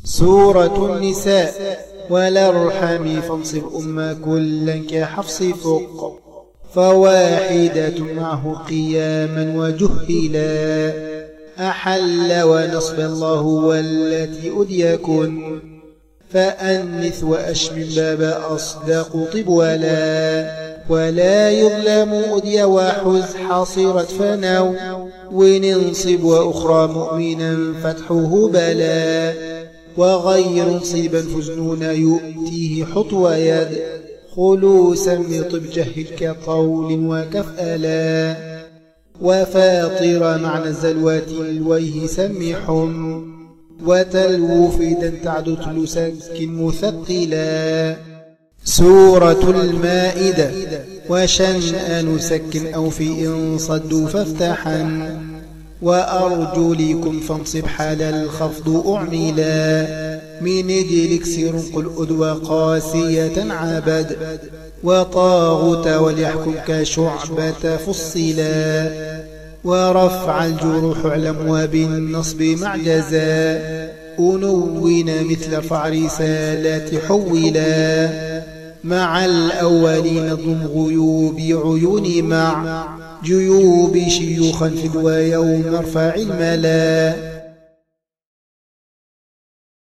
سورة النساء. والأرحام فانصب أما كلا كحفص فق فواحدة معه قياما وجهلا أحل ونصب الله والتي أديكن فأنث وأشمم باب أصدق طب ولا يظلم أدي وحز حصرت فنو وننصب وأخرى مؤمنا فتحه بلا وغير صيبا فزنون يؤتيه حطو يد خلوسا بطب جهل كطول وكفألا وفاطر معنى الزلوات الويه سمحم وتلو فيدا تعد تلسك مثقلا. سورة المائدة. وشنأن سكن أو في إن صدوا فافتحا وأرجلكم فانصب حال الخفض أعملا من اجلك سير قل أدوى قاسية عبد وطاغت وليحكم كشعبة فصلا ورفع الجروح اعلم وبالنصب معجزا أنون مثل رفع رسالات حولا مع الأولين ضم غيوب عيون مع جيوب شيوخا في ويوم ارفع الملا